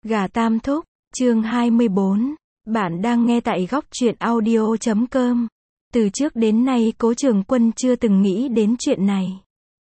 Gà Tam Thúc, chương 24. Bạn đang nghe tại góc truyện audio.com. Từ trước đến nay Cố Trường Quân chưa từng nghĩ đến chuyện này.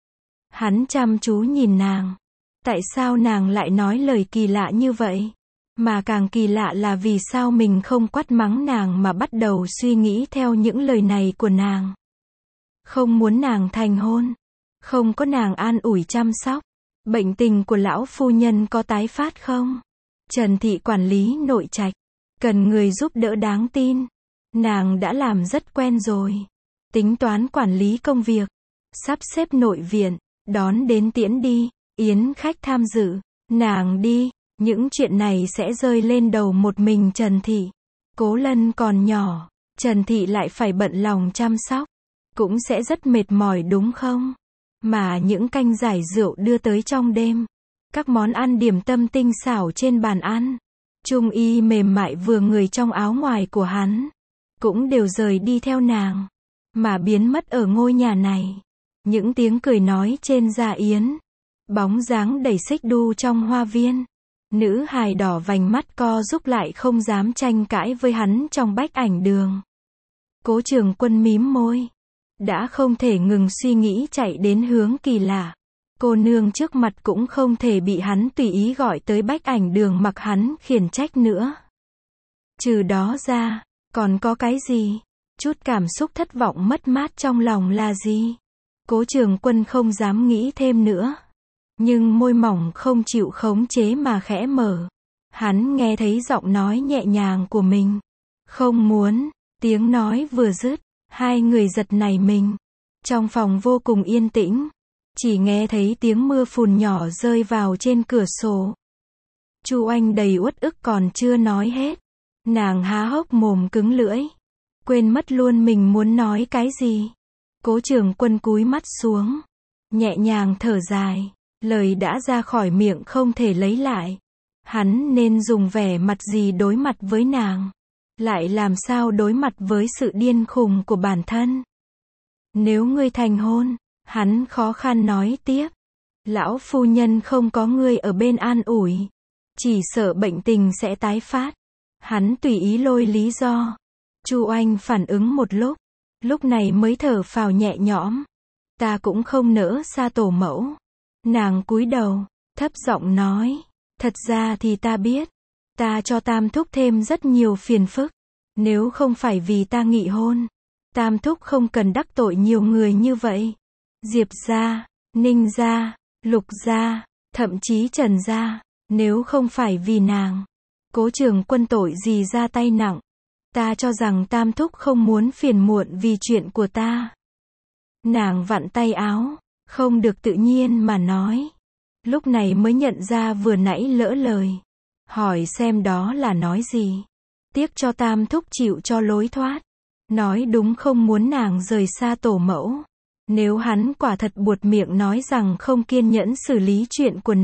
Hắn chăm chú nhìn nàng. Tại sao nàng lại nói lời kỳ lạ như vậy? Mà càng kỳ lạ là vì sao mình không quát mắng nàng mà bắt đầu suy nghĩ theo những lời này của nàng. Không muốn nàng thành hôn. Không có nàng an ủi chăm sóc. Bệnh tình của lão phu nhân có tái phát không? Trần Thị quản lý nội trạch. Cần người giúp đỡ đáng tin. Nàng đã làm rất quen rồi. Tính toán quản lý công việc. Sắp xếp nội viện. Đón đến tiễn đi. Yến khách tham dự. Nàng đi. Những chuyện này sẽ rơi lên đầu một mình Trần Thị. Cố Lân còn nhỏ. Trần Thị lại phải bận lòng chăm sóc. Cũng sẽ rất mệt mỏi đúng không? Mà những canh giải rượu đưa tới trong đêm. Các món ăn điểm tâm tinh xảo trên bàn ăn. Trung y mềm mại vừa người trong áo ngoài của hắn. Cũng đều rời đi theo nàng. Mà biến mất ở ngôi nhà này. Những tiếng cười nói trên gia yến. Bóng dáng đẩy xích đu trong hoa viên. Nữ hài đỏ vành mắt co rúm lại không dám tranh cãi với hắn trong bách ảnh đường. Cố Trường Quân mím môi. Đã không thể ngừng suy nghĩ chạy đến hướng kỳ lạ. Cô nương trước mặt cũng không thể bị hắn tùy ý gọi tới bách ảnh đường mặc hắn khiển trách nữa. Trừ đó ra, còn có cái gì? Chút cảm xúc thất vọng mất mát trong lòng là gì? Cố Trường Quân không dám nghĩ thêm nữa. Nhưng môi mỏng không chịu khống chế mà khẽ mở. Hắn nghe thấy giọng nói nhẹ nhàng của mình. Không muốn, tiếng nói vừa dứt. Hai người giật nảy mình. Trong phòng vô cùng yên tĩnh. Chỉ nghe thấy tiếng mưa phùn nhỏ rơi vào trên cửa sổ. Chu Anh đầy uất ức còn chưa nói hết. Nàng há hốc mồm cứng lưỡi. Quên mất luôn mình muốn nói cái gì. Cố Trường Quân cúi mắt xuống. Nhẹ nhàng thở dài. Lời đã ra khỏi miệng không thể lấy lại. Hắn nên dùng vẻ mặt gì đối mặt với nàng. Lại làm sao đối mặt với sự điên khùng của bản thân. Nếu ngươi thành hôn, hắn khó khăn nói tiếp. Lão phu nhân không có ngươi ở bên an ủi. Chỉ sợ bệnh tình sẽ tái phát. Hắn tùy ý lôi lý do. Chu Anh phản ứng một lúc. Lúc này mới thở phào nhẹ nhõm. Ta cũng không nỡ xa tổ mẫu. Nàng cúi đầu, thấp giọng nói. Thật ra thì ta biết. Ta cho Tam Thúc thêm rất nhiều phiền phức. Nếu không phải vì ta nghị hôn, Tam Thúc không cần đắc tội nhiều người như vậy. Diệp gia, Ninh gia, Lục gia, thậm chí Trần gia. Nếu không phải vì nàng, Cố Trường Quân tội gì ra tay nặng. Ta cho rằng Tam Thúc không muốn phiền muộn vì chuyện của ta. Nàng vặn tay áo, không được tự nhiên mà nói. Lúc này mới nhận ra vừa nãy lỡ lời. Hỏi xem đó là nói gì. Tiếc cho Tam Thúc chịu cho lối thoát. Nói đúng không muốn nàng rời xa tổ mẫu. Nếu hắn quả thật buột miệng nói rằng không kiên nhẫn xử lý chuyện của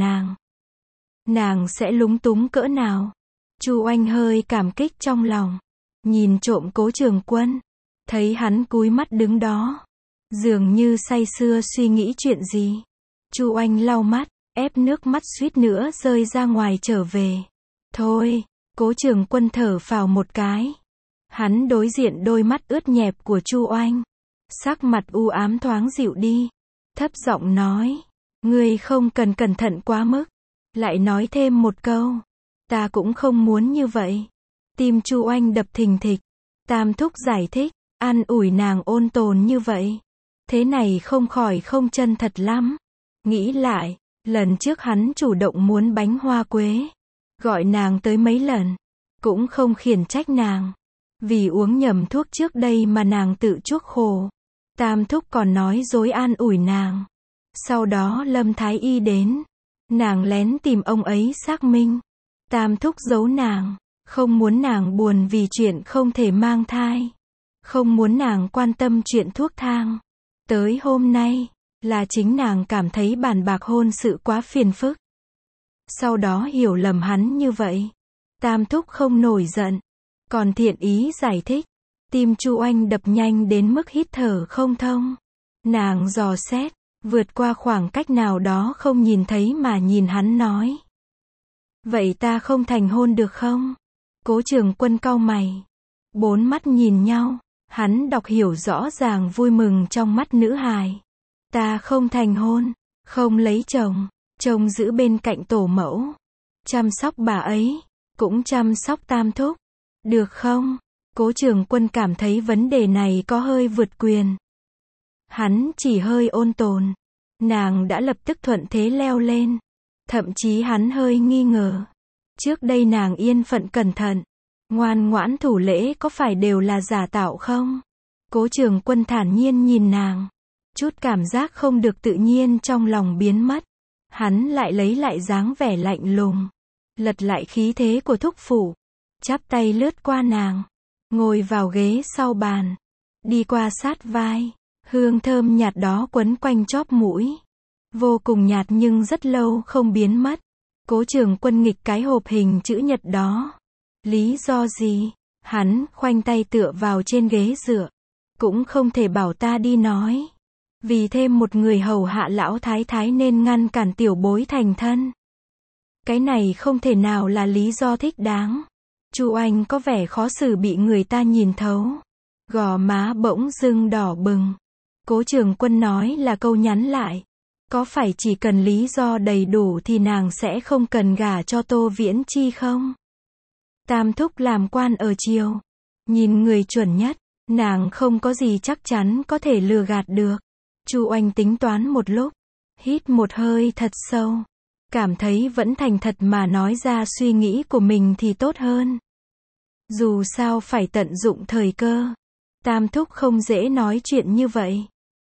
nàng sẽ lúng túng cỡ nào. Chu Anh hơi cảm kích trong lòng. Nhìn trộm Cố Trường Quân. Thấy hắn cúi mắt đứng đó. Dường như say sưa suy nghĩ chuyện gì. Chu Anh lau mắt, ép nước mắt suýt nữa rơi ra ngoài trở về. Thôi. Cố Trường Quân thở phào một cái. Hắn đối diện đôi mắt ướt nhẹp của Chu Anh. Sắc mặt u ám thoáng dịu đi. Thấp giọng nói. Ngươi không cần cẩn thận quá mức. Lại nói thêm một câu. Ta cũng không muốn như vậy. Tim Chu Anh đập thình thịch. Tam Thúc giải thích. An ủi nàng ôn tồn như vậy. Thế này không khỏi không chân thật lắm. Nghĩ lại. Lần trước hắn chủ động muốn bánh hoa quế. Gọi nàng tới mấy lần. Cũng không khiển trách nàng. Vì uống nhầm thuốc trước đây mà nàng tự chuốc khổ. Tam Thúc còn nói dối an ủi nàng. Sau đó Lâm Thái Y đến. Nàng lén tìm ông ấy xác minh. Tam Thúc giấu nàng. Không muốn nàng buồn vì chuyện không thể mang thai. Không muốn nàng quan tâm chuyện thuốc thang. Tới hôm nay, là chính nàng cảm thấy bàn bạc hôn sự quá phiền phức. Sau đó hiểu lầm hắn như vậy. Tam Thúc không nổi giận. Còn thiện ý giải thích. Tim Chu Anh đập nhanh đến mức hít thở không thông. Nàng dò xét. Vượt qua khoảng cách nào đó không nhìn thấy mà nhìn hắn nói. Vậy ta không thành hôn được không? Cố Trường Quân cau mày. Bốn mắt nhìn nhau, hắn đọc hiểu rõ ràng vui mừng trong mắt nữ hài. Ta không thành hôn, không lấy chồng, trông giữ bên cạnh tổ mẫu, chăm sóc bà ấy, cũng chăm sóc Tam thúc, được không? Cố Trường Quân cảm thấy vấn đề này có hơi vượt quyền. Hắn chỉ hơi ôn tồn, nàng đã lập tức thuận thế leo lên. Thậm chí hắn hơi nghi ngờ. Trước đây nàng yên phận cẩn thận, ngoan ngoãn thủ lễ có phải đều là giả tạo không? Cố Trường Quân thản nhiên nhìn nàng. Chút cảm giác không được tự nhiên trong lòng biến mất. Hắn lại lấy lại dáng vẻ lạnh lùng. Lật lại khí thế của thúc phụ. Chắp tay lướt qua nàng. Ngồi vào ghế sau bàn. Đi qua sát vai. Hương thơm nhạt đó quấn quanh chóp mũi. Vô cùng nhạt nhưng rất lâu không biến mất. Cố Trường Quân nghịch cái hộp hình chữ nhật đó. Lý do gì? Hắn khoanh tay tựa vào trên ghế dựa. Cũng không thể bảo ta đi nói. Vì thêm một người hầu hạ lão thái thái nên ngăn cản tiểu bối thành thân. Cái này không thể nào là lý do thích đáng. Chu Anh có vẻ khó xử bị người ta nhìn thấu. Gò má bỗng dưng đỏ bừng. Cố Trường Quân nói là câu nhắn lại. Có phải chỉ cần lý do đầy đủ thì nàng sẽ không cần gả cho Tô Viễn Chi không? Tam thúc làm quan ở triều. Nhìn người chuẩn nhất, nàng không có gì chắc chắn có thể lừa gạt được. Chu Anh tính toán một lúc, hít một hơi thật sâu. Cảm thấy vẫn thành thật mà nói ra suy nghĩ của mình thì tốt hơn. Dù sao phải tận dụng thời cơ. Tam thúc không dễ nói chuyện như vậy.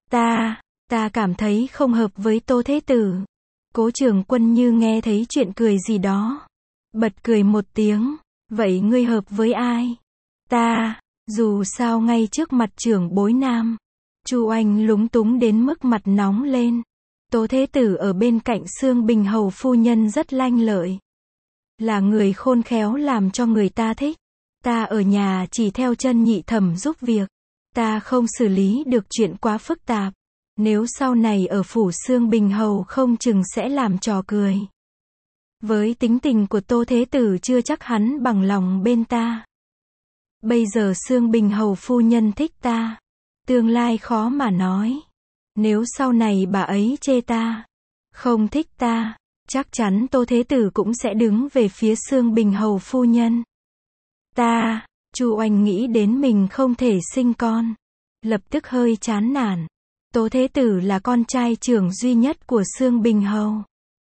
Ta cảm thấy không hợp với Tô Thế Tử. Cố Trường Quân như nghe thấy chuyện cười gì đó. Bật cười một tiếng. Vậy ngươi hợp với ai? Dù sao ngay trước mặt trưởng bối nam. Chu Anh lúng túng đến mức mặt nóng lên. Tô Thế Tử ở bên cạnh Xương Bình hầu phu nhân rất lanh lợi. Là người khôn khéo làm cho người ta thích. Ta ở nhà chỉ theo chân nhị thẩm giúp việc. Ta không xử lý được chuyện quá phức tạp. Nếu sau này ở phủ Xương Bình hầu không chừng sẽ làm trò cười. Với tính tình của Tô Thế Tử chưa chắc hắn bằng lòng bên ta. Bây giờ Xương Bình hầu phu nhân thích ta. Tương lai khó mà nói. Nếu sau này bà ấy chê ta, không thích ta, chắc chắn Tô Thế Tử cũng sẽ đứng về phía Xương Bình hầu phu nhân. Chu Anh nghĩ đến mình không thể sinh con. Lập tức hơi chán nản. Tô Thế Tử là con trai trưởng duy nhất của Xương Bình hầu.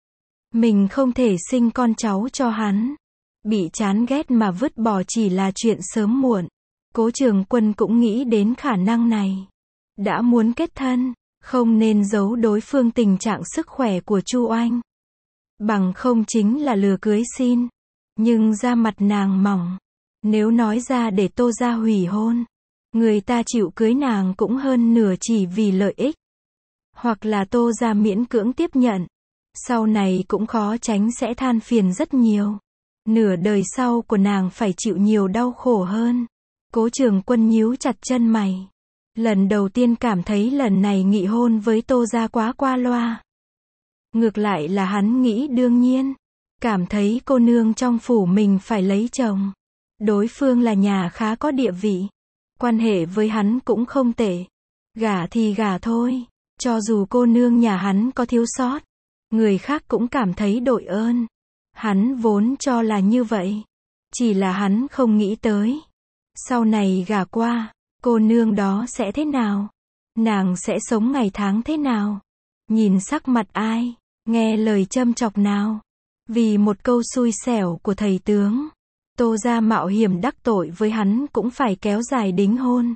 Mình không thể sinh con cháu cho hắn. Bị chán ghét mà vứt bỏ chỉ là chuyện sớm muộn. Cố Trường Quân cũng nghĩ đến khả năng này. Đã muốn kết thân, không nên giấu đối phương tình trạng sức khỏe của Chu Anh. Bằng không chính là lừa cưới xin. Nhưng da mặt nàng mỏng. Nếu nói ra để Tô gia hủy hôn, người ta chịu cưới nàng cũng hơn nửa chỉ vì lợi ích. Hoặc là Tô gia miễn cưỡng tiếp nhận. Sau này cũng khó tránh sẽ than phiền rất nhiều. Nửa đời sau của nàng phải chịu nhiều đau khổ hơn. Cố Trường Quân nhíu chặt chân mày. Lần đầu tiên cảm thấy lần này nghị hôn với Tô gia quá qua loa. Ngược lại là hắn nghĩ đương nhiên. Cảm thấy cô nương trong phủ mình phải lấy chồng. Đối phương là nhà khá có địa vị. Quan hệ với hắn cũng không tệ. Gả thì gả thôi. Cho dù cô nương nhà hắn có thiếu sót, người khác cũng cảm thấy đội ơn. Hắn vốn cho là như vậy. Chỉ là hắn không nghĩ tới. Sau này gả qua, cô nương đó sẽ thế nào? Nàng sẽ sống ngày tháng thế nào? Nhìn sắc mặt ai? Nghe lời châm chọc nào? Vì một câu xui xẻo của thầy tướng, Tô gia mạo hiểm đắc tội với hắn cũng phải kéo dài đính hôn.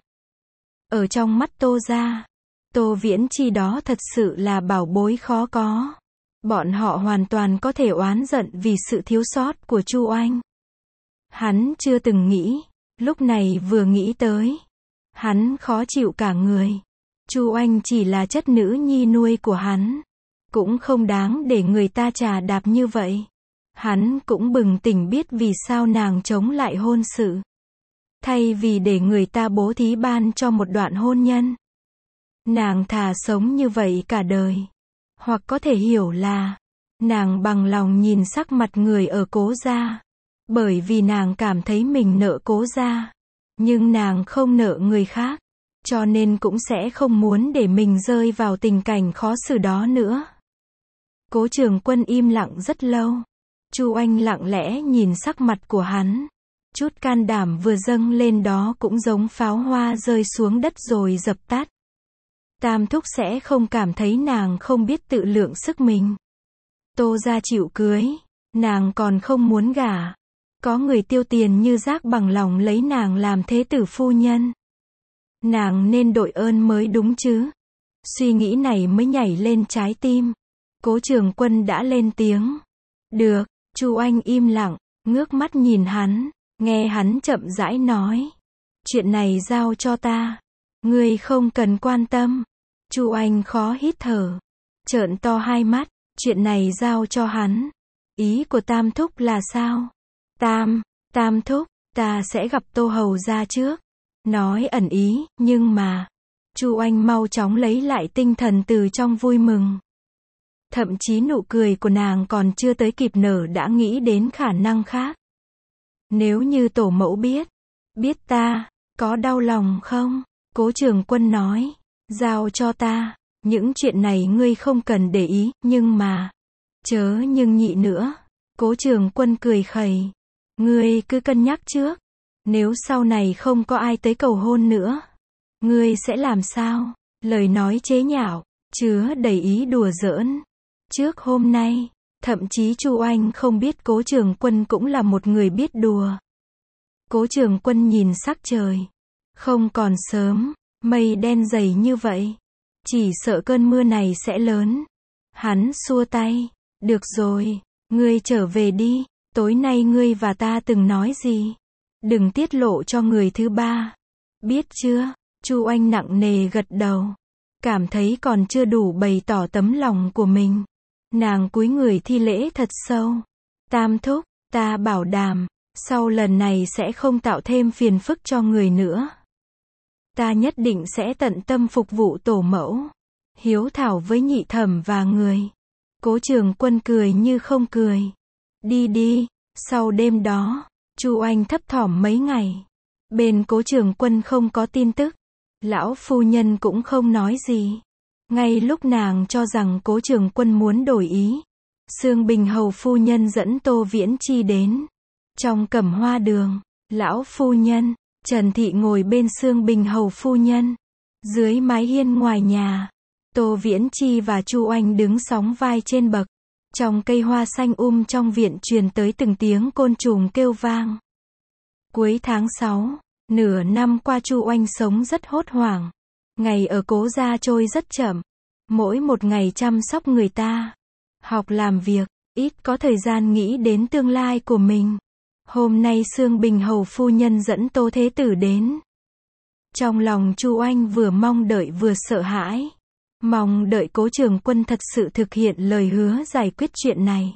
Ở trong mắt Tô gia, Tô Viễn Chi đó thật sự là bảo bối khó có. Bọn họ hoàn toàn có thể oán giận vì sự thiếu sót của Chu Anh. Hắn chưa từng nghĩ, lúc này vừa nghĩ tới, hắn khó chịu cả người. Chu Anh chỉ là chất nữ nhi nuôi của hắn, cũng không đáng để người ta chà đạp như vậy. Hắn cũng bừng tỉnh biết vì sao nàng chống lại hôn sự. Thay vì để người ta bố thí ban cho một đoạn hôn nhân, nàng thà sống như vậy cả đời. Hoặc có thể hiểu là, Nàng bằng lòng nhìn sắc mặt người ở Cố gia. Bởi vì nàng cảm thấy mình nợ Cố gia. Nhưng nàng không nợ người khác. Cho nên cũng sẽ không muốn để mình rơi vào tình cảnh khó xử đó nữa. Cố Trường Quân im lặng rất lâu. Chu Oanh lặng lẽ nhìn sắc mặt của hắn. Chút can đảm vừa dâng lên đó cũng giống pháo hoa rơi xuống đất rồi dập tắt. Tam thúc sẽ không cảm thấy nàng không biết tự lượng sức mình. Tô gia chịu cưới, nàng còn không muốn gả. Có người tiêu tiền như rác bằng lòng lấy nàng làm thế tử phu nhân. Nàng nên đội ơn mới đúng chứ. Suy nghĩ này mới nhảy lên trái tim. Cố Trường Quân đã lên tiếng. Được, Chu Oanh im lặng, ngước mắt nhìn hắn, nghe hắn chậm rãi nói. Chuyện này giao cho ta. Ngươi không cần quan tâm. Chu Oanh khó hít thở. Trợn to hai mắt, chuyện này giao cho hắn. Ý của Tam thúc là sao? Tam thúc, ta sẽ gặp Tô hầu gia trước. Nói ẩn ý, nhưng mà. Chu Oanh mau chóng lấy lại tinh thần từ trong vui mừng. Thậm chí nụ cười của nàng còn chưa tới kịp nở đã nghĩ đến khả năng khác. Nếu như tổ mẫu biết ta, có đau lòng không? Cố Trường Quân nói, giao cho ta, những chuyện này ngươi không cần để ý, nhưng mà, chớ nhưng nhị nữa. Cố Trường Quân cười khẩy, ngươi cứ cân nhắc trước, nếu sau này không có ai tới cầu hôn nữa, ngươi sẽ làm sao? Lời nói chế nhạo, chứa đầy ý đùa giỡn. Trước hôm nay, thậm chí Chu Oanh không biết Cố Trường Quân cũng là một người biết đùa. Cố Trường Quân nhìn sắc trời. Không còn sớm, mây đen dày như vậy. Chỉ sợ cơn mưa này sẽ lớn. Hắn xua tay. Được rồi, ngươi trở về đi. Tối nay ngươi và ta từng nói gì? Đừng tiết lộ cho người thứ ba. Biết chưa? Chu Oanh nặng nề gật đầu. Cảm thấy còn chưa đủ bày tỏ tấm lòng của mình. Nàng cúi người thi lễ thật sâu. Tam thúc, ta bảo đảm, sau lần này sẽ không tạo thêm phiền phức cho người nữa. Ta nhất định sẽ tận tâm phục vụ tổ mẫu. Hiếu thảo với nhị thẩm và người. Cố Trường Quân cười như không cười. Đi đi, sau đêm đó, Chu Oanh thấp thỏm mấy ngày. Bên Cố Trường Quân không có tin tức. Lão phu nhân cũng không nói gì. Ngay lúc nàng cho rằng Cố Trường Quân muốn đổi ý, Xương Bình hầu phu nhân dẫn Tô Viễn Chi đến. Trong Cẩm Hoa đường, lão phu nhân, Trần Thị ngồi bên Xương Bình hầu phu nhân. Dưới mái hiên ngoài nhà, Tô Viễn Chi và Chu Oanh đứng sóng vai trên bậc. Trong cây hoa xanh trong viện truyền tới từng tiếng côn trùng kêu vang. Cuối tháng 6, nửa năm qua Chu Oanh sống rất hốt hoảng. Ngày ở Cố gia trôi rất chậm. Mỗi một ngày chăm sóc người ta, học làm việc, ít có thời gian nghĩ đến tương lai của mình. Hôm nay Xương Bình hầu phu nhân dẫn Tô Thế Tử đến. Trong lòng Chu Oanh vừa mong đợi vừa sợ hãi. Mong đợi Cố Trường Quân thật sự thực hiện lời hứa giải quyết chuyện này.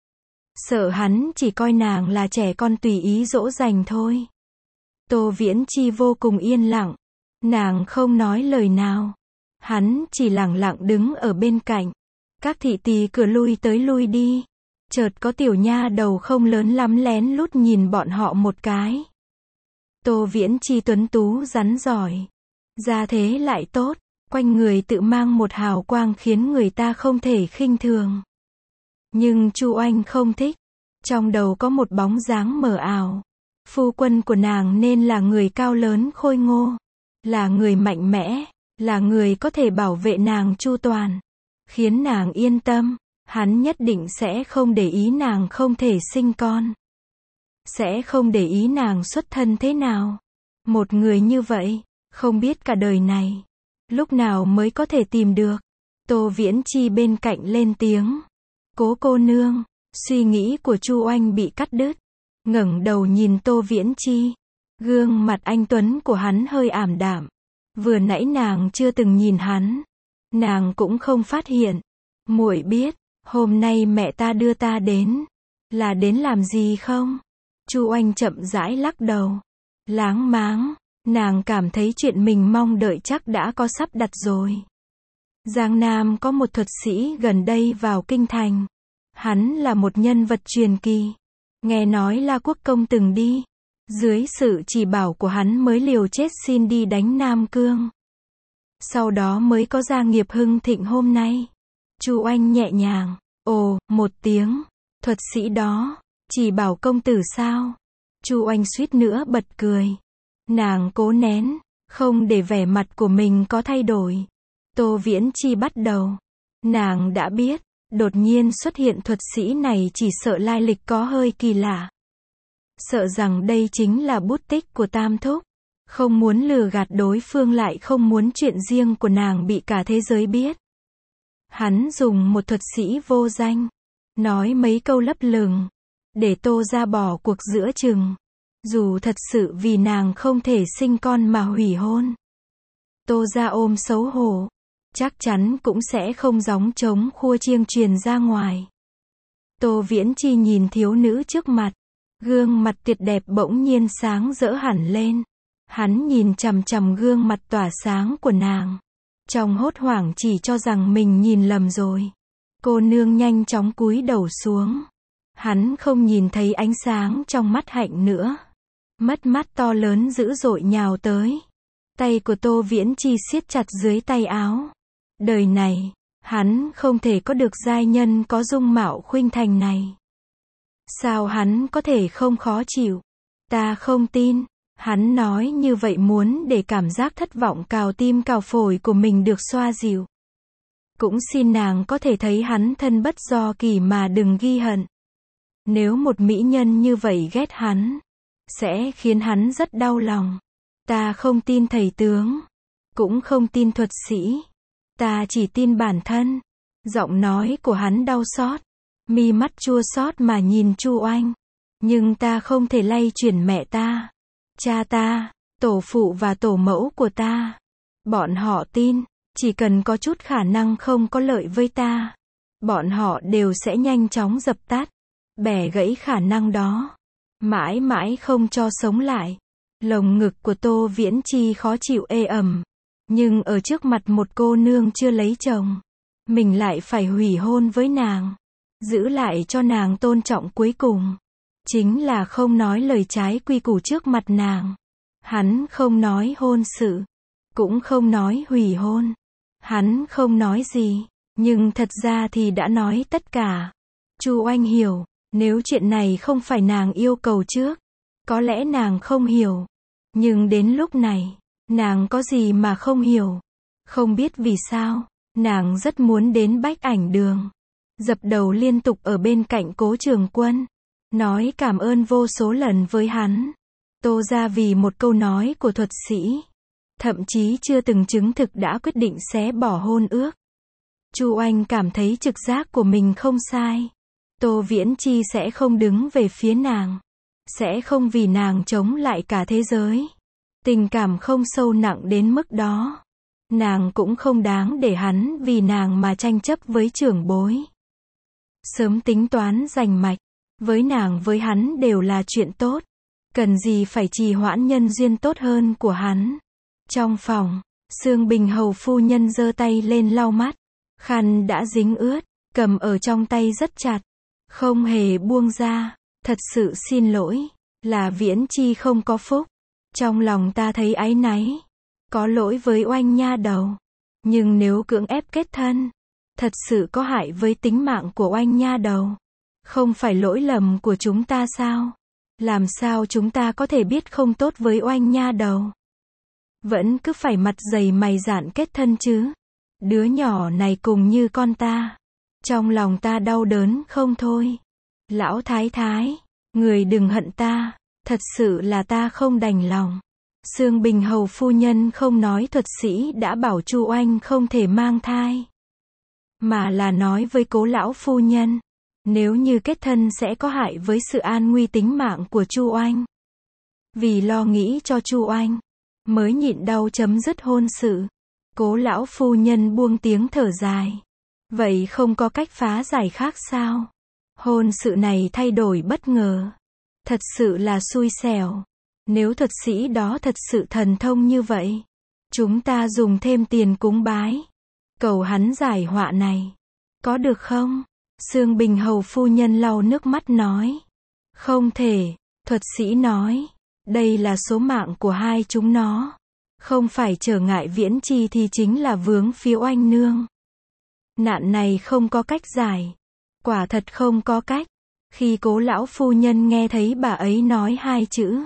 Sợ hắn chỉ coi nàng là trẻ con tùy ý dỗ dành thôi. Tô Viễn Chi vô cùng yên lặng. Nàng không nói lời nào. Hắn chỉ lặng lặng đứng ở bên cạnh. Các thị tỳ cửa lui tới lui đi. Chợt có tiểu nha đầu không lớn lắm lén lút nhìn bọn họ một cái. Tô Viễn Chi tuấn tú rắn giỏi. Gia thế lại tốt. Quanh người tự mang một hào quang khiến người ta không thể khinh thường. Nhưng Chu Oanh không thích. Trong đầu có một bóng dáng mờ ảo. Phu quân của nàng nên là người cao lớn khôi ngô. Là người mạnh mẽ. Là người có thể bảo vệ nàng chu toàn. Khiến nàng yên tâm. Hắn nhất định sẽ không để ý nàng không thể sinh con. Sẽ không để ý nàng xuất thân thế nào. Một người như vậy, không biết cả đời này, lúc nào mới có thể tìm được. Tô Viễn Chi bên cạnh lên tiếng. Cố cô nương, suy nghĩ của Chu Oanh bị cắt đứt. Ngẩng đầu nhìn Tô Viễn Chi. Gương mặt anh tuấn của hắn hơi ảm đạm. Vừa nãy nàng chưa từng nhìn hắn. Nàng cũng không phát hiện. Muội biết, hôm nay mẹ ta đưa ta đến. Là đến làm gì không? Chu Oanh chậm rãi lắc đầu. Láng máng, nàng cảm thấy chuyện mình mong đợi chắc đã có sắp đặt rồi. Giang Nam có một thuật sĩ gần đây vào kinh thành. Hắn là một nhân vật truyền kỳ. Nghe nói La Quốc Công từng đi. Dưới sự chỉ bảo của hắn mới liều chết xin đi đánh Nam Cương. Sau đó mới có gia nghiệp hưng thịnh hôm nay. Chu Oanh nhẹ nhàng, ồ, một tiếng. Thuật sĩ đó, chỉ bảo công tử sao? Chu Oanh suýt nữa bật cười. Nàng cố nén, không để vẻ mặt của mình có thay đổi. Tô Viễn Chi bắt đầu. Nàng đã biết, đột nhiên xuất hiện thuật sĩ này chỉ sợ lai lịch có hơi kỳ lạ. Sợ rằng đây chính là bút tích của Tam Thúc. Không muốn lừa gạt đối phương lại không muốn chuyện riêng của nàng bị cả thế giới biết. Hắn dùng một thuật sĩ vô danh. Nói mấy câu lấp lửng. Để Tô ra bỏ cuộc giữa chừng. Dù thật sự vì nàng không thể sinh con mà hủy hôn. Tô ra ôm xấu hổ. Chắc chắn cũng sẽ không gióng trống khua chiêng truyền ra ngoài. Tô Viễn Chi nhìn thiếu nữ trước mặt. Gương mặt tuyệt đẹp bỗng nhiên sáng rỡ hẳn lên. Hắn nhìn chằm chằm gương mặt tỏa sáng của nàng. Trong hốt hoảng chỉ cho rằng mình nhìn lầm rồi. Cô nương nhanh chóng cúi đầu xuống. Hắn không nhìn thấy ánh sáng trong mắt hạnh nữa. Mất mát to lớn dữ dội nhào tới. Tay của Tô Viễn Chi siết chặt dưới tay áo. Đời này, hắn không thể có được giai nhân có dung mạo khuynh thành này. Sao hắn có thể không khó chịu? Ta không tin. Hắn nói như vậy muốn để cảm giác thất vọng cào tim cào phổi của mình được xoa dịu. Cũng xin nàng có thể thấy hắn thân bất do kỳ mà đừng ghi hận. Nếu một mỹ nhân như vậy ghét hắn, sẽ khiến hắn rất đau lòng. Ta không tin thầy tướng, cũng không tin thuật sĩ. Ta chỉ tin bản thân. Giọng nói của hắn đau xót, mi mắt chua xót mà nhìn Chu Oanh. Nhưng ta không thể lay chuyển mẹ ta, cha ta, tổ phụ và tổ mẫu của ta. Bọn họ tin, chỉ cần có chút khả năng không có lợi với ta, bọn họ đều sẽ nhanh chóng dập tắt, bẻ gãy khả năng đó. Mãi mãi không cho sống lại. Lồng ngực của Tô Viễn Chi khó chịu ê ẩm. Nhưng ở trước mặt một cô nương chưa lấy chồng, mình lại phải hủy hôn với nàng. Giữ lại cho nàng tôn trọng cuối cùng. Chính là không nói lời trái quy củ trước mặt nàng. Hắn không nói hôn sự. Cũng không nói hủy hôn. Hắn không nói gì. Nhưng thật ra thì đã nói tất cả. Chu Oanh hiểu. Nếu chuyện này không phải nàng yêu cầu trước, có lẽ nàng không hiểu. Nhưng đến lúc này, nàng có gì mà không hiểu. Không biết vì sao, nàng rất muốn đến Bách Ảnh Đường. Dập đầu liên tục ở bên cạnh Cố Trường Quân. Nói cảm ơn vô số lần với hắn. Tô ra vì một câu nói của thuật sĩ. Thậm chí chưa từng chứng thực đã quyết định xé bỏ hôn ước. Chu Oanh cảm thấy trực giác của mình không sai. Tô Viễn Chi sẽ không đứng về phía nàng. Sẽ không vì nàng chống lại cả thế giới. Tình cảm không sâu nặng đến mức đó. Nàng cũng không đáng để hắn vì nàng mà tranh chấp với trưởng bối. Sớm tính toán rành mạch. Với nàng với hắn đều là chuyện tốt. Cần gì phải trì hoãn nhân duyên tốt hơn của hắn. Trong phòng, Sương Bình hầu phu nhân giơ tay lên lau mắt. Khăn đã dính ướt, cầm ở trong tay rất chặt. Không hề buông ra. Thật sự xin lỗi. Là Viễn Chi không có phúc. Trong lòng ta thấy áy náy. Có lỗi với Oanh nha đầu. Nhưng nếu cưỡng ép kết thân, thật sự có hại với tính mạng của Oanh nha đầu. Không phải lỗi lầm của chúng ta sao? Làm sao chúng ta có thể biết không tốt với Oanh nha đầu? Vẫn cứ phải mặt dày mày dạn kết thân chứ? Đứa nhỏ này cùng như con ta. Trong lòng ta đau đớn không thôi. Lão thái thái, người đừng hận ta. Thật sự là ta không đành lòng. Sương Bình hầu phu nhân không nói thuật sĩ đã bảo Chu Oanh không thể mang thai. Mà là nói với Cố lão phu nhân. Nếu như kết thân sẽ có hại với sự an nguy tính mạng của Chu Oanh. Vì lo nghĩ cho Chu Oanh, mới nhịn đau chấm dứt hôn sự. Cố lão phu nhân buông tiếng thở dài. Vậy không có cách phá giải khác sao? Hôn sự này thay đổi bất ngờ. Thật sự là xui xẻo. Nếu thuật sĩ đó thật sự thần thông như vậy, chúng ta dùng thêm tiền cúng bái, cầu hắn giải họa này. Có được không? Xương Bình Hầu phu nhân lau nước mắt nói. Không thể, thuật sĩ nói. Đây là số mạng của hai chúng nó. Không phải trở ngại viễn chi thì chính là vướng phiếu oanh nương. Nạn này không có cách giải. Quả thật không có cách. Khi Cố lão phu nhân nghe thấy bà ấy nói hai chữ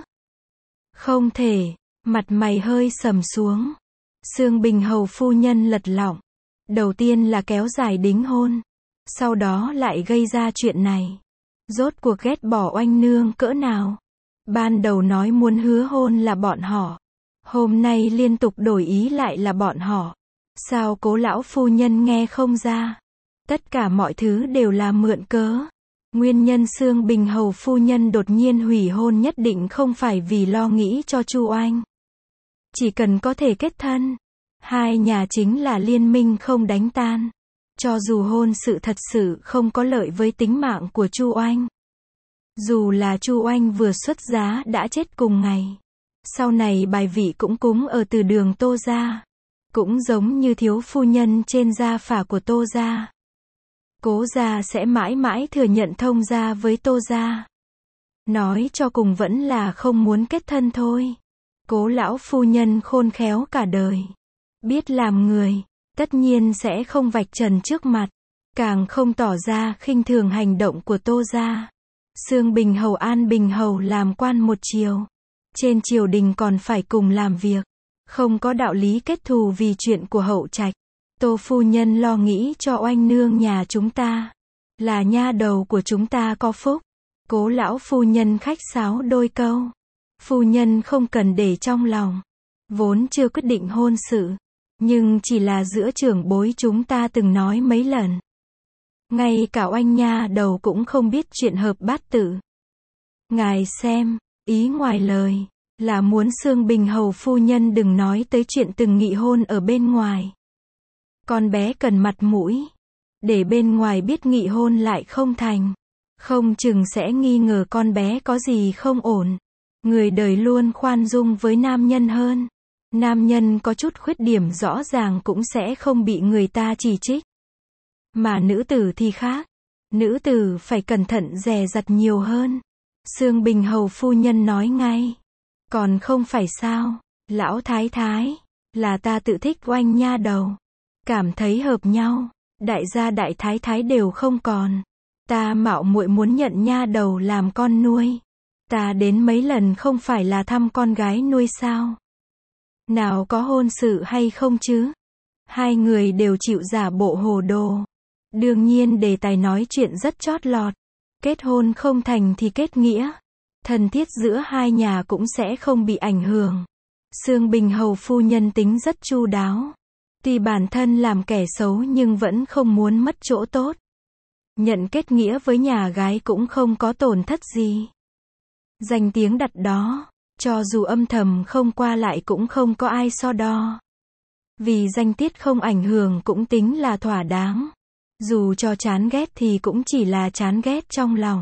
không thể, mặt mày hơi sầm xuống. Xương Bình Hầu phu nhân lật lọng. Đầu tiên là kéo dài đính hôn. Sau đó lại gây ra chuyện này. Rốt cuộc ghét bỏ oanh nương cỡ nào. Ban đầu nói muốn hứa hôn là bọn họ. Hôm nay liên tục đổi ý lại là bọn họ. Sao Cố lão phu nhân nghe không ra? Tất cả mọi thứ đều là mượn cớ. Nguyên nhân Xương Bình Hầu phu nhân đột nhiên hủy hôn nhất định không phải vì lo nghĩ cho Chu Oanh. Chỉ cần có thể kết thân, hai nhà chính là liên minh không đánh tan. Cho dù hôn sự thật sự không có lợi với tính mạng của Chu Oanh. Dù là Chu Oanh vừa xuất giá đã chết cùng ngày. Sau này bài vị cũng cúng ở từ đường Tô gia. Cũng giống như thiếu phu nhân trên gia phả của Tô gia. Cố gia sẽ mãi mãi thừa nhận thông gia với Tô gia. Nói cho cùng vẫn là không muốn kết thân thôi. Cố lão phu nhân khôn khéo cả đời. Biết làm người, tất nhiên sẽ không vạch trần trước mặt. Càng không tỏ ra khinh thường hành động của Tô gia. Xương Bình Hầu An Bình Hầu làm quan một triều. Trên triều đình còn phải cùng làm việc. Không có đạo lý kết thù vì chuyện của hậu trạch. Tô phu nhân lo nghĩ cho oanh nương nhà chúng ta. Là nha đầu của chúng ta có phúc. Cố lão phu nhân khách sáo đôi câu. Phu nhân không cần để trong lòng. Vốn chưa quyết định hôn sự. Nhưng chỉ là giữa trưởng bối chúng ta từng nói mấy lần. Ngay cả oanh nha đầu cũng không biết chuyện hợp bát tự. Ngài xem, ý ngoài lời, là muốn Xương Bình Hầu phu nhân đừng nói tới chuyện từng nghị hôn ở bên ngoài. Con bé cần mặt mũi. Để bên ngoài biết nghị hôn lại không thành. Không chừng sẽ nghi ngờ con bé có gì không ổn. Người đời luôn khoan dung với nam nhân hơn. Nam nhân có chút khuyết điểm rõ ràng cũng sẽ không bị người ta chỉ trích. Mà nữ tử thì khác. Nữ tử phải cẩn thận dè dặt nhiều hơn. Xương Bình Hầu phu nhân nói ngay. Còn không phải sao, lão thái thái, là ta tự thích oanh nha đầu. Cảm thấy hợp nhau, đại gia đại thái thái đều không còn. Ta mạo muội muốn nhận nha đầu làm con nuôi. Ta đến mấy lần không phải là thăm con gái nuôi sao? Nào có hôn sự hay không chứ? Hai người đều chịu giả bộ hồ đồ. Đương nhiên đề tài nói chuyện rất chót lọt. Kết hôn không thành thì kết nghĩa. Thân thiết giữa hai nhà cũng sẽ không bị ảnh hưởng. Xương Bình Hầu phu nhân tính rất chu đáo. Tuy bản thân làm kẻ xấu nhưng vẫn không muốn mất chỗ tốt. Nhận kết nghĩa với nhà gái cũng không có tổn thất gì. Danh tiếng đặt đó, cho dù âm thầm không qua lại cũng không có ai so đo. Vì danh tiết không ảnh hưởng cũng tính là thỏa đáng. Dù cho chán ghét thì cũng chỉ là chán ghét trong lòng.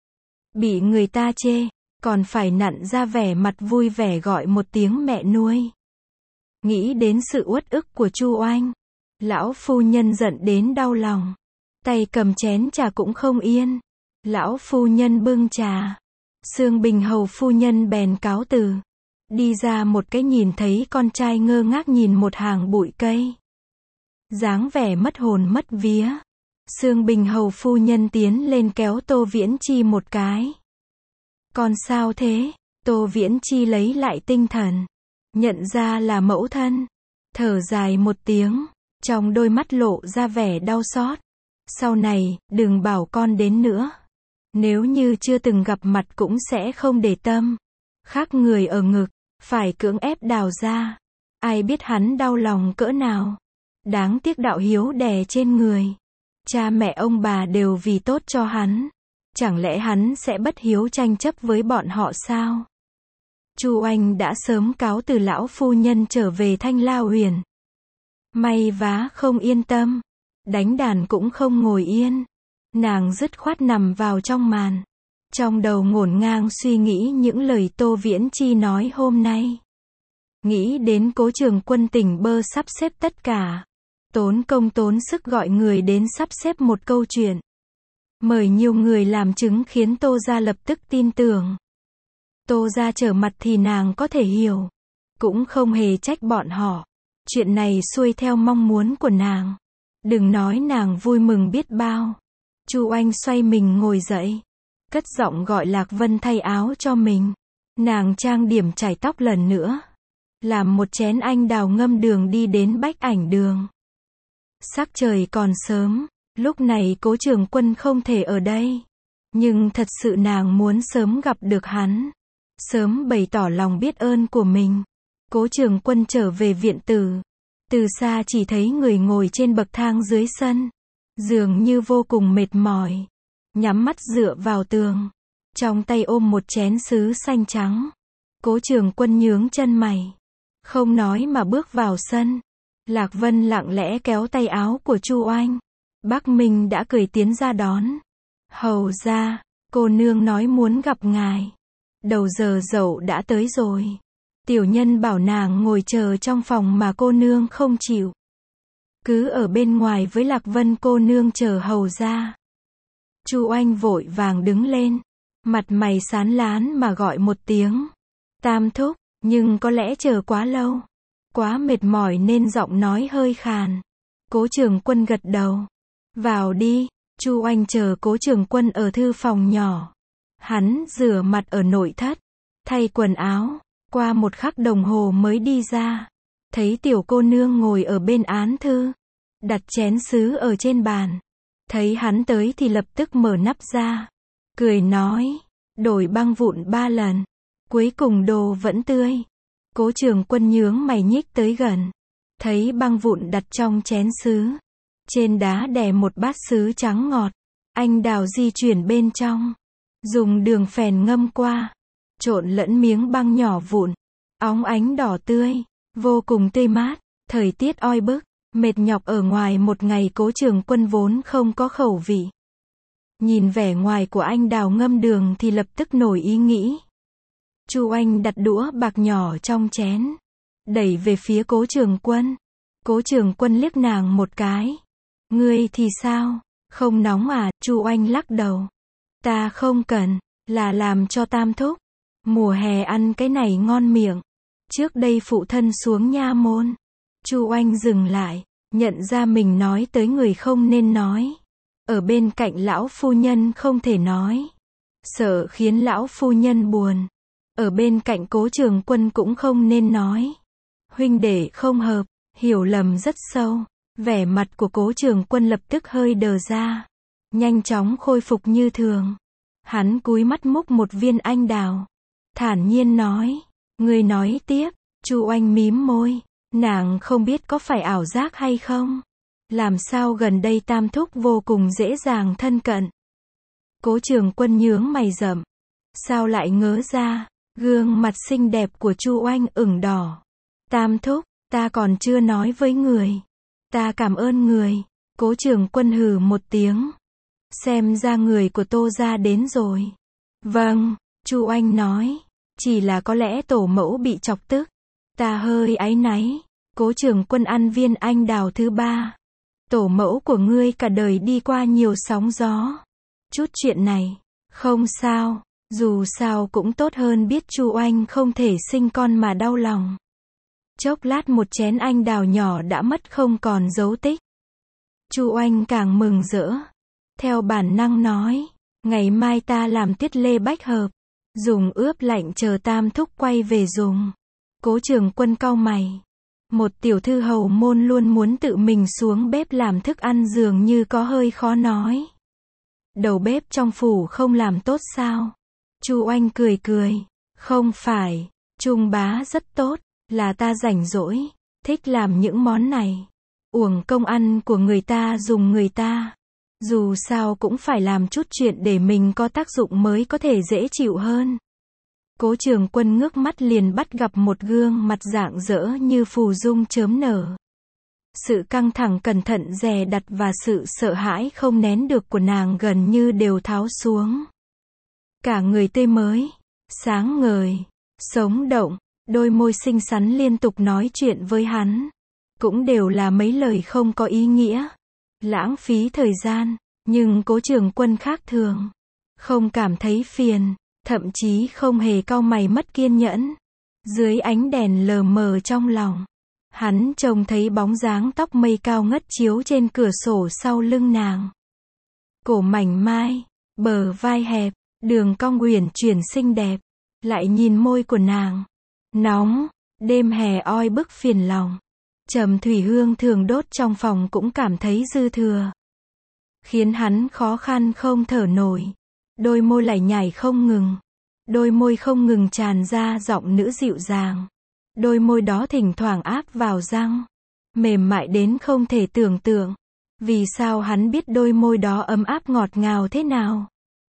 Bị người ta chê, còn phải nặn ra vẻ mặt vui vẻ gọi một tiếng mẹ nuôi. Nghĩ đến sự uất ức của Chu Oanh, lão phu nhân giận đến đau lòng. Tay cầm chén trà cũng không yên. Lão phu nhân bưng trà. Xương Bình Hầu phu nhân bèn cáo từ. Đi ra một cái nhìn thấy con trai ngơ ngác nhìn một hàng bụi cây. Dáng vẻ mất hồn mất vía. Xương Bình Hầu phu nhân tiến lên kéo Tô Viễn Chi một cái. Con sao thế? Tô Viễn Chi lấy lại tinh thần. Nhận ra là mẫu thân. Thở dài một tiếng. Trong đôi mắt lộ ra vẻ đau xót. Sau này, đừng bảo con đến nữa. Nếu như chưa từng gặp mặt cũng sẽ không để tâm. Khác người ở ngực, phải cưỡng ép đào ra. Ai biết hắn đau lòng cỡ nào. Đáng tiếc đạo hiếu đè trên người. Cha mẹ ông bà đều vì tốt cho hắn. Chẳng lẽ hắn sẽ bất hiếu tranh chấp với bọn họ sao? Chu Oanh đã sớm cáo từ lão phu nhân trở về Thanh La Huyền. May vá không yên tâm. Đánh đàn cũng không ngồi yên. Nàng dứt khoát nằm vào trong màn. Trong đầu ngổn ngang suy nghĩ những lời Tô Viễn Chi nói hôm nay. Nghĩ đến Cố Trường Quân tỉnh bơ sắp xếp tất cả. Tốn công tốn sức gọi người đến sắp xếp một câu chuyện. Mời nhiều người làm chứng khiến Tô Gia lập tức tin tưởng. Tô Gia trở mặt thì nàng có thể hiểu. Cũng không hề trách bọn họ. Chuyện này xuôi theo mong muốn của nàng. Đừng nói nàng vui mừng biết bao. Chu Oanh xoay mình ngồi dậy. Cất giọng gọi Lạc Vân thay áo cho mình. Nàng trang điểm chải tóc lần nữa. Làm một chén anh đào ngâm đường đi đến Bách Ảnh Đường. Sắc trời còn sớm. Lúc này Cố Trường Quân không thể ở đây. Nhưng thật sự nàng muốn sớm gặp được hắn. Sớm bày tỏ lòng biết ơn của mình. Cố Trường Quân trở về viện tử. Từ xa chỉ thấy người ngồi trên bậc thang dưới sân. Dường như vô cùng mệt mỏi. Nhắm mắt dựa vào tường. Trong tay ôm một chén sứ xanh trắng. Cố Trường Quân nhướng chân mày. Không nói mà bước vào sân. Lạc Vân lặng lẽ kéo tay áo của Chu Oanh. Bác Minh đã cười tiến ra đón. Hầu ra, cô nương nói muốn gặp ngài. Đầu giờ dậu đã tới rồi. Tiểu nhân bảo nàng ngồi chờ trong phòng mà cô nương không chịu. Cứ ở bên ngoài với Lạc Vân cô nương chờ hầu ra. Chu Oanh vội vàng đứng lên. Mặt mày sán lán mà gọi một tiếng. Tam thúc, nhưng có lẽ chờ quá lâu. Quá mệt mỏi nên giọng nói hơi khàn. Cố Trường Quân gật đầu. Vào đi. Chu Oanh chờ Cố Trường Quân ở thư phòng nhỏ. Hắn rửa mặt ở nội thất. Thay quần áo. Qua một khắc đồng hồ mới đi ra. Thấy tiểu cô nương ngồi ở bên án thư. Đặt chén sứ ở trên bàn. Thấy hắn tới thì lập tức mở nắp ra. Cười nói. Đổi băng vụn 3 lần. Cuối cùng đồ vẫn tươi. Cố Trường Quân nhướng mày nhích tới gần. Thấy băng vụn đặt trong chén sứ. Trên đá đè một bát sứ trắng ngọt. Anh đào di chuyển bên trong. Dùng đường phèn ngâm qua. Trộn lẫn miếng băng nhỏ vụn. Óng ánh đỏ tươi. Vô cùng tươi mát. Thời tiết oi bức. Mệt nhọc ở ngoài một ngày Cố Trường Quân vốn không có khẩu vị. Nhìn vẻ ngoài của anh đào ngâm đường thì lập tức nổi ý nghĩ. Chu Oanh đặt đũa bạc nhỏ trong chén. Đẩy về phía Cố Trường Quân. Cố Trường Quân liếc nàng một cái. Ngươi thì sao? Không nóng à? Chu Oanh lắc đầu. Ta không cần. Là làm cho tam thúc. Mùa hè ăn cái này ngon miệng. Trước đây phụ thân xuống nha môn. Chu Oanh dừng lại. Nhận ra mình nói tới người không nên nói. Ở bên cạnh lão phu nhân không thể nói. Sợ khiến lão phu nhân buồn. Ở bên cạnh Cố Trường Quân cũng không nên nói. Huynh đệ không hợp. Hiểu lầm rất sâu. Vẻ mặt của Cố Trường Quân lập tức hơi đờ ra. Nhanh chóng khôi phục như thường. Hắn cúi mắt múc một viên anh đào. Thản nhiên nói. Ngươi nói tiếp. Chu Oanh mím môi. Nàng không biết có phải ảo giác hay không. Làm sao gần đây tam thúc vô cùng dễ dàng thân cận. Cố Trường Quân nhướng mày rậm. Sao lại ngớ ra. Gương mặt xinh đẹp của Chu Oanh ửng đỏ. Tam thúc, ta còn chưa nói với người. Ta cảm ơn người. Cố Trường Quân hừ một tiếng. Xem ra người của Tô gia đến rồi. Vâng, Chu Oanh nói. Chỉ là có lẽ tổ mẫu bị chọc tức. Ta hơi áy náy. Cố Trường Quân ăn viên anh đào thứ 3. Tổ mẫu của ngươi cả đời đi qua nhiều sóng gió. Chút chuyện này, không sao. Dù sao cũng tốt hơn biết Chu Oanh không thể sinh con mà đau lòng. Chốc lát một chén anh đào nhỏ đã mất không còn dấu tích. Chu Oanh càng mừng rỡ. Theo bản năng nói. Ngày mai ta làm tiết lê bách hợp. Dùng ướp lạnh chờ tam thúc quay về dùng. Cố Trường Quân cau mày. Một tiểu thư hầu môn luôn muốn tự mình xuống bếp làm thức ăn dường như có hơi khó nói. Đầu bếp trong phủ không làm tốt sao? Chu Oanh cười cười. Không phải. Trung bá rất tốt. Là ta rảnh rỗi. Thích làm những món này. Uổng công ăn của người ta dùng người ta. Dù sao cũng phải làm chút chuyện để mình có tác dụng mới có thể dễ chịu hơn. Cố Trường Quân ngước mắt liền bắt gặp một gương mặt rạng rỡ như phù dung chớm nở. Sự căng thẳng cẩn thận dè đặt và sự sợ hãi không nén được của nàng gần như đều tháo xuống. Cả người tươi mới, sáng ngời, sống động, đôi môi xinh xắn liên tục nói chuyện với hắn. Cũng đều là mấy lời không có ý nghĩa, lãng phí thời gian, Nhưng Cố Trường Quân khác thường. Không cảm thấy phiền, thậm chí không hề cau mày mất kiên nhẫn. Dưới ánh đèn lờ mờ trong lòng, hắn trông thấy bóng dáng tóc mây cao ngất chiếu trên cửa sổ sau lưng nàng. Cổ mảnh mai, bờ vai hẹp, đường cong uyển chuyển xinh đẹp. Lại nhìn môi của nàng. Nóng, đêm hè oi bức phiền lòng. Trầm thủy hương thường đốt trong phòng cũng cảm thấy dư thừa. Khiến hắn khó khăn không thở nổi. Đôi môi lải nhải không ngừng. Đôi môi không ngừng tràn ra giọng nữ dịu dàng. Đôi môi đó thỉnh thoảng áp vào răng. Mềm mại đến không thể tưởng tượng. Vì sao hắn biết đôi môi đó ấm áp ngọt ngào thế nào?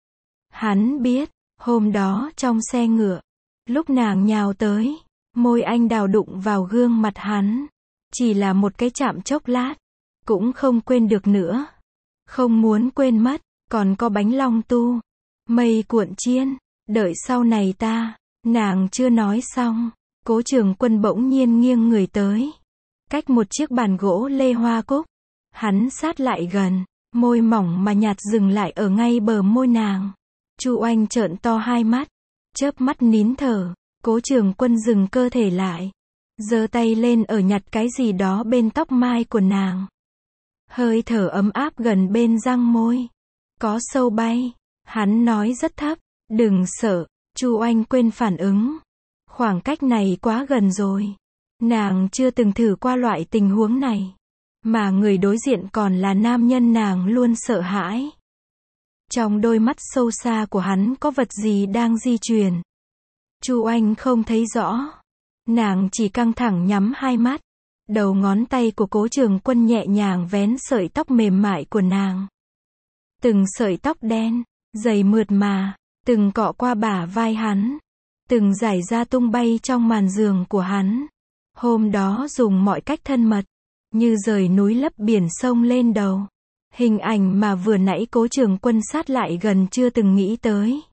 Hắn biết, hôm đó trong xe ngựa, lúc nàng nhào tới, môi anh đào đụng vào gương mặt hắn. Chỉ là một cái chạm chốc lát, cũng không quên được nữa. Không muốn quên mất, còn có bánh long tu, mây cuộn chiên, đợi sau này ta. Nàng chưa nói xong, Cố Trường Quân bỗng nhiên nghiêng người tới. Cách một chiếc bàn gỗ lê hoa cúc, hắn sát lại gần, môi mỏng mà nhạt dừng lại ở ngay bờ môi nàng. Chu Oanh trợn to hai mắt, chớp mắt nín thở. Cố Trường Quân dừng cơ thể lại, giơ tay lên ở nhặt cái gì đó bên tóc mai của nàng. Hơi thở ấm áp gần bên răng môi. Có sâu bay. Hắn nói rất thấp, đừng sợ. Chu Oanh quên phản ứng. Khoảng cách này quá gần rồi. Nàng chưa từng thử qua loại tình huống này. Mà người đối diện còn là nam nhân nàng luôn sợ hãi. Trong đôi mắt sâu xa của hắn có vật gì đang di chuyển. Chu Oanh không thấy rõ. Nàng chỉ căng thẳng nhắm hai mắt. Đầu ngón tay của Cố Trường Quân nhẹ nhàng vén sợi tóc mềm mại của nàng. Từng sợi tóc đen, dày mượt mà, từng cọ qua bả vai hắn. Từng rải ra tung bay trong màn giường của hắn. Hôm đó dùng mọi cách thân mật, như rời núi lấp biển sông lên đầu. Hình ảnh mà vừa nãy Cố Trường Quân sát lại gần chưa từng nghĩ tới.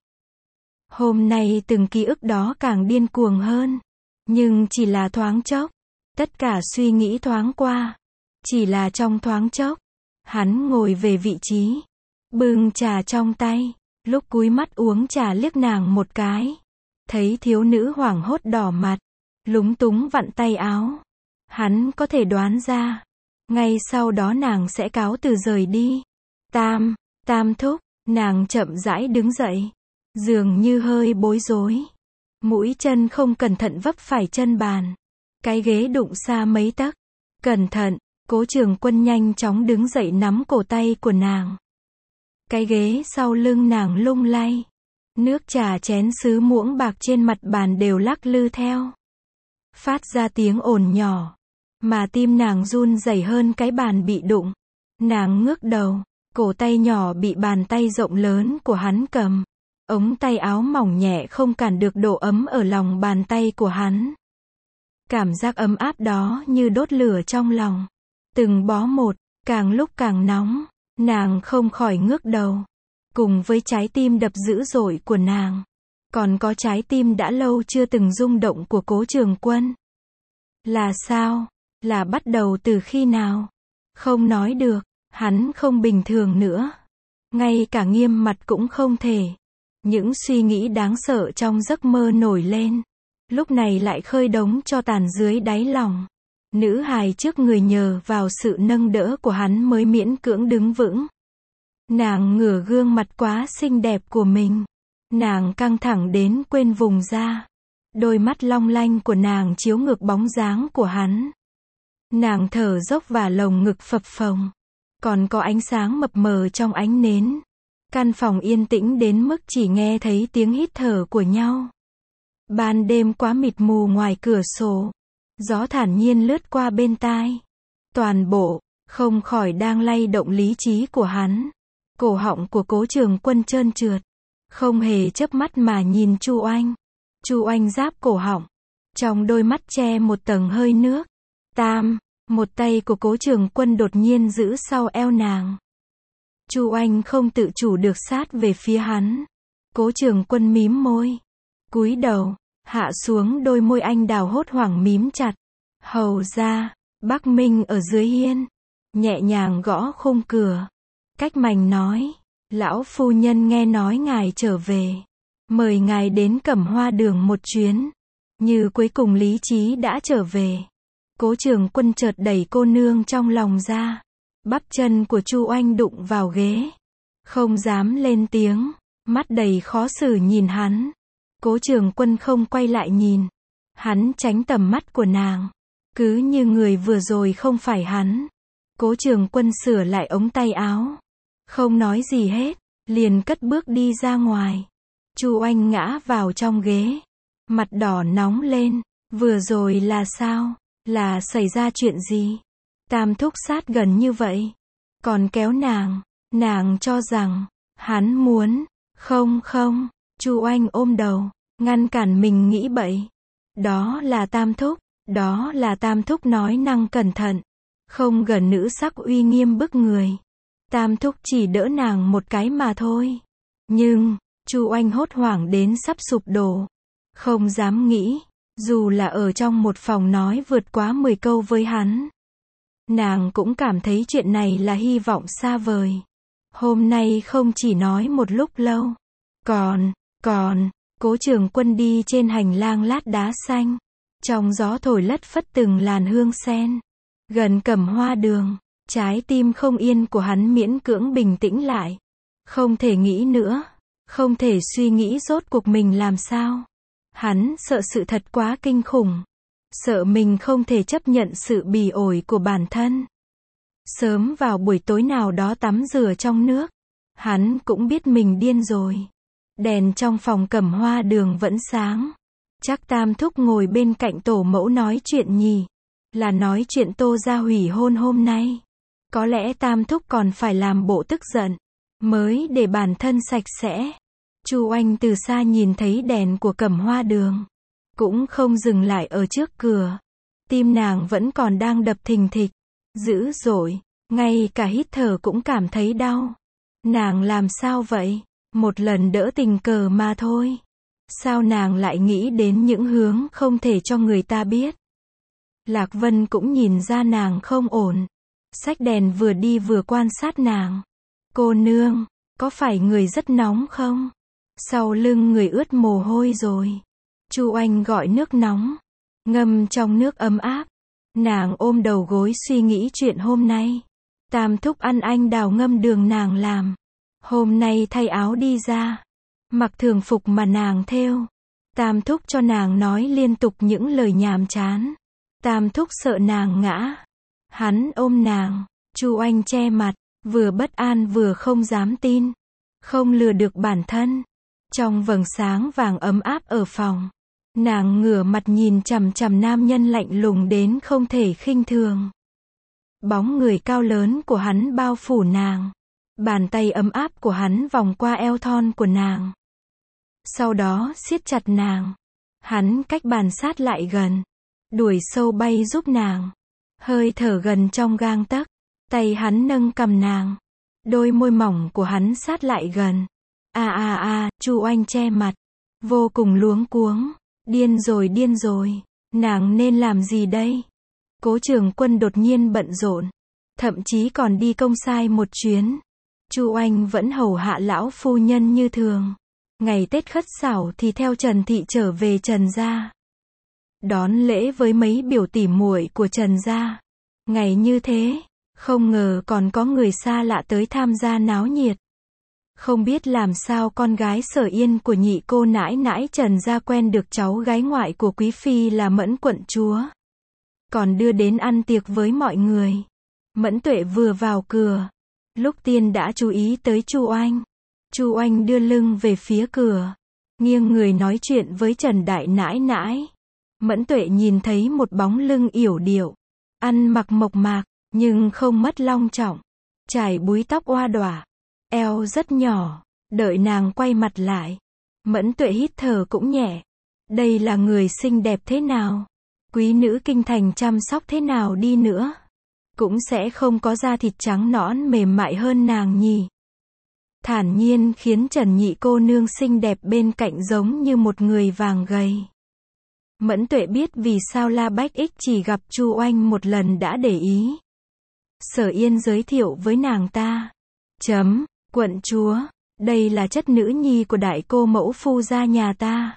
Hôm nay từng ký ức đó càng điên cuồng hơn. Nhưng chỉ là thoáng chốc. Tất cả suy nghĩ thoáng qua. Chỉ là trong thoáng chốc. Hắn ngồi về vị trí. Bưng trà trong tay. Lúc cúi mắt uống trà liếc nàng một cái. Thấy thiếu nữ hoảng hốt đỏ mặt. Lúng túng vặn tay áo. Hắn có thể đoán ra. Ngay sau đó nàng sẽ cáo từ rời đi. Tam thúc. Nàng chậm rãi đứng dậy. Dường như hơi bối rối. Mũi chân không cẩn thận vấp phải chân bàn. Cái ghế đụng xa mấy tấc. Cẩn thận. Cố Trường Quân nhanh chóng đứng dậy nắm cổ tay của nàng. Cái ghế sau lưng nàng lung lay. Nước trà chén sứ muỗng bạc trên mặt bàn đều lắc lư theo. Phát ra tiếng ồn nhỏ. Mà tim nàng run rẩy hơn cái bàn bị đụng. Nàng ngước đầu. Cổ tay nhỏ bị bàn tay rộng lớn của hắn cầm. Ống tay áo mỏng nhẹ không cản được độ ấm ở lòng bàn tay của hắn. Cảm giác ấm áp đó như đốt lửa trong lòng. Từng bó một, càng lúc càng nóng. Nàng không khỏi ngước đầu. Cùng với trái tim đập dữ dội của nàng. Còn có trái tim đã lâu chưa từng rung động của Cố Trường Quân. Là sao? Là bắt đầu từ khi nào? Không nói được. Hắn không bình thường nữa. Ngay cả nghiêm mặt cũng không thể. Những suy nghĩ đáng sợ trong giấc mơ nổi lên. Lúc này lại khơi đống tro tàn dưới đáy lòng. Nữ hài trước người nhờ vào sự nâng đỡ của hắn mới miễn cưỡng đứng vững. Nàng ngửa gương mặt quá xinh đẹp của mình. Nàng căng thẳng đến quên vùng ra. Đôi mắt long lanh của nàng chiếu ngược bóng dáng của hắn. Nàng thở dốc và lồng ngực phập phồng. Còn có ánh sáng mập mờ trong ánh nến. Căn phòng yên tĩnh đến mức chỉ nghe thấy tiếng hít thở của nhau. Ban đêm quá mịt mù ngoài cửa sổ. Gió thản nhiên lướt qua bên tai. Toàn bộ, không khỏi đang lay động lý trí của hắn. Cổ họng của Cố Trường Quân trơn trượt. Không hề chớp mắt mà nhìn Chu Oanh. Chu Oanh giáp cổ họng. Trong đôi mắt che một tầng hơi nước. Một tay của Cố Trường Quân đột nhiên giữ sau eo nàng. Chu Oanh không tự chủ được sát về phía hắn. Cố Trường Quân mím môi. Cúi đầu, hạ xuống đôi môi anh đào hốt hoảng mím chặt. Hầu ra, Bắc Minh ở dưới hiên. Nhẹ nhàng gõ khung cửa. Cách mành nói, lão phu nhân nghe nói ngài trở về, mời ngài đến Cẩm Hoa Đường một chuyến. Như cuối cùng lý trí đã trở về. Cố Trường Quân chợt đẩy cô nương trong lòng ra. Bắp chân của Chu Oanh đụng vào ghế. Không dám lên tiếng, mắt đầy khó xử nhìn hắn. Cố Trường Quân không quay lại nhìn. Hắn tránh tầm mắt của nàng. Cứ như người vừa rồi không phải hắn. Cố Trường Quân sửa lại ống tay áo. Không nói gì hết, liền cất bước đi ra ngoài. Chu Oanh ngã vào trong ghế. Mặt đỏ nóng lên. Vừa rồi là sao? Là xảy ra chuyện gì? Tam thúc sát gần như vậy. Còn kéo nàng. Nàng cho rằng, hắn muốn. Không không. Chu Oanh ôm đầu. Ngăn cản mình nghĩ bậy. Đó là tam thúc. Đó là tam thúc nói năng cẩn thận. Không gần nữ sắc uy nghiêm bức người. Tam thúc chỉ đỡ nàng một cái mà thôi. Nhưng, Chu Oanh hốt hoảng đến sắp sụp đổ. Không dám nghĩ, dù là ở trong một phòng nói vượt quá 10 câu với hắn. Nàng cũng cảm thấy chuyện này là hy vọng xa vời. Hôm nay không chỉ nói một lúc lâu. Còn, Cố Trường Quân đi trên hành lang lát đá xanh. Trong gió thổi lất phất từng làn hương sen. Gần Cẩm Hoa Đường, trái tim không yên của hắn miễn cưỡng bình tĩnh lại. Không thể nghĩ nữa. Không thể suy nghĩ rốt cuộc mình làm sao. Hắn sợ sự thật quá kinh khủng. Sợ mình không thể chấp nhận sự bỉ ổi của bản thân. Sớm vào buổi tối nào đó tắm rửa trong nước. Hắn cũng biết mình điên rồi. Đèn trong phòng Cẩm Hoa Đường vẫn sáng. Chắc tam thúc ngồi bên cạnh tổ mẫu nói chuyện nhỉ. Là nói chuyện Tô Gia hủy hôn hôm nay. Có lẽ tam thúc còn phải làm bộ tức giận. Mới để bản thân sạch sẽ. Chu Oanh từ xa nhìn thấy đèn của Cẩm Hoa Đường. Cũng không dừng lại ở trước cửa. Tim nàng vẫn còn đang đập thình thịch. Dữ dội. Ngay cả hít thở cũng cảm thấy đau. Nàng làm sao vậy? Một lần đỡ tình cờ mà thôi. Sao nàng lại nghĩ đến những hướng không thể cho người ta biết? Lạc Vân cũng nhìn ra nàng không ổn. Xách đèn vừa đi vừa quan sát nàng. Cô nương, có phải người rất nóng không? Sau lưng người ướt mồ hôi rồi. Chu Oanh gọi nước nóng. Ngâm trong nước ấm áp. Nàng ôm đầu gối suy nghĩ chuyện hôm nay. Tam thúc ăn anh đào ngâm đường nàng làm. Hôm nay thay áo đi ra. Mặc thường phục mà nàng thêu. Tam thúc cho nàng nói liên tục những lời nhàm chán. Tam thúc sợ nàng ngã. Hắn ôm nàng. Chu Oanh che mặt. Vừa bất an vừa không dám tin. Không lừa được bản thân. Trong vầng sáng vàng ấm áp ở phòng. Nàng ngửa mặt nhìn chằm chằm nam nhân lạnh lùng đến không thể khinh thường. Bóng người cao lớn của hắn bao phủ nàng. Bàn tay ấm áp của hắn vòng qua eo thon của nàng. Sau đó siết chặt nàng. Hắn cách bàn sát lại gần. Đuổi sâu bay giúp nàng. Hơi thở gần trong gang tấc. Tay hắn nâng cầm nàng. Đôi môi mỏng của hắn sát lại gần. Chu Oanh che mặt. Vô cùng luống cuống. Điên rồi. Nàng nên làm gì đây? Cố Trường Quân đột nhiên bận rộn. Thậm chí còn đi công sai một chuyến. Chu Oanh vẫn hầu hạ lão phu nhân như thường. Ngày Tết Khất Sảo thì theo Trần Thị trở về Trần gia. Đón lễ với mấy biểu tỉ muội của Trần gia. Ngày như thế, không ngờ còn có người xa lạ tới tham gia náo nhiệt. Không biết làm sao con gái Sở Yên của nhị cô nãi nãi Trần gia quen được cháu gái ngoại của quý phi là Mẫn quận chúa. Còn đưa đến ăn tiệc với mọi người. Mẫn Tuệ vừa vào cửa. Lúc tiên đã chú ý tới Chu Oanh. Chu Oanh đưa lưng về phía cửa. Nghiêng người nói chuyện với Trần đại nãi nãi. Mẫn Tuệ nhìn thấy một bóng lưng yểu điệu. Ăn mặc mộc mạc, nhưng không mất long trọng. Trải búi tóc oa đọa. Eo rất nhỏ. Đợi nàng quay mặt lại. Mẫn Tuệ hít thở cũng nhẹ. Đây là người xinh đẹp thế nào? Quý nữ kinh thành chăm sóc thế nào đi nữa? Cũng sẽ không có da thịt trắng nõn mềm mại hơn nàng nhỉ. Thản nhiên khiến Trần nhị cô nương xinh đẹp bên cạnh giống như một người vàng gầy. Mẫn Tuệ biết vì sao La Bách Ích chỉ gặp Chu Oanh một lần đã để ý. Sở Yên giới thiệu với nàng ta. Quận chúa, đây là chất nữ nhi của đại cô mẫu phu gia nhà ta.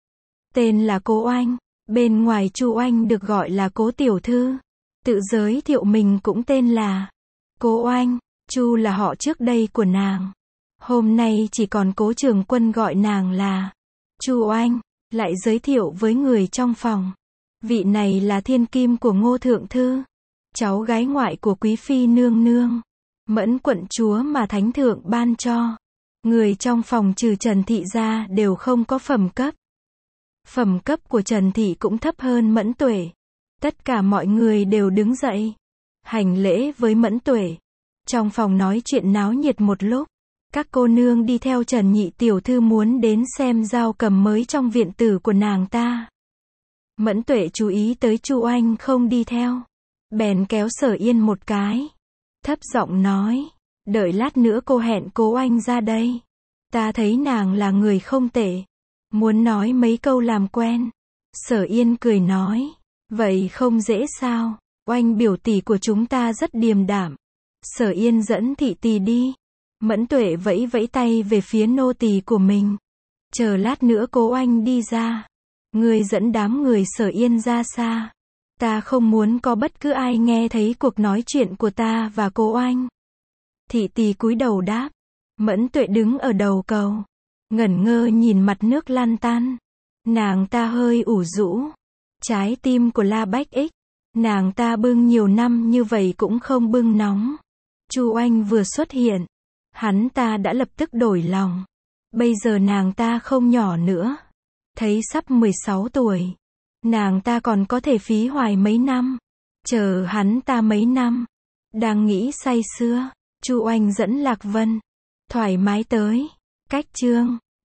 Tên là Cố Oanh, bên ngoài Chu Oanh được gọi là Cố tiểu thư. Tự giới thiệu mình cũng tên là Cố Oanh, Chu là họ trước đây của nàng. Hôm nay chỉ còn Cố Trường Quân gọi nàng là Chu Oanh, lại giới thiệu với người trong phòng. Vị này là thiên kim của Ngô Thượng Thư, cháu gái ngoại của Quý Phi nương nương, Mẫn quận chúa mà Thánh Thượng ban cho. Người trong phòng trừ Trần Thị ra đều không có phẩm cấp. Phẩm cấp của Trần Thị cũng thấp hơn Mẫn Tuệ. Tất cả mọi người đều đứng dậy, hành lễ với Mẫn Tuệ. Trong phòng nói chuyện náo nhiệt một lúc. Các cô nương đi theo Trần nhị tiểu thư muốn đến xem dao cầm mới trong viện tử của nàng ta. Mẫn Tuệ chú ý tới Chu Oanh không đi theo, bèn kéo Sở Yên một cái, thấp giọng nói, đợi lát nữa cô hẹn Cố Oanh ra đây. Ta thấy nàng là người không tệ, muốn nói mấy câu làm quen. Sở Yên cười nói, vậy không dễ sao, Oanh biểu tỷ của chúng ta rất điềm đạm. Sở Yên dẫn thị tỳ đi. Mẫn Tuệ vẫy vẫy tay về phía nô tỳ của mình. Chờ lát nữa Cố Oanh đi ra, ngươi dẫn đám người Sở Yên ra xa. Ta không muốn có bất cứ ai nghe thấy cuộc nói chuyện của ta và Cố Oanh. Thị tỳ cúi đầu đáp. Mẫn Tuệ đứng ở đầu cầu, ngẩn ngơ nhìn mặt nước lan tan. Nàng ta hơi ủ rũ. Trái tim của La Bách Ích, nàng ta bưng nhiều năm như vậy cũng không bưng nóng. Chu Oanh vừa xuất hiện, hắn ta đã lập tức đổi lòng. Bây giờ nàng ta không nhỏ nữa, thấy sắp 16 tuổi. Nàng ta còn có thể phí hoài mấy năm, chờ hắn ta mấy năm. Đang nghĩ say sưa, Chu Oanh dẫn Lạc Vân thoải mái tới. Cách chương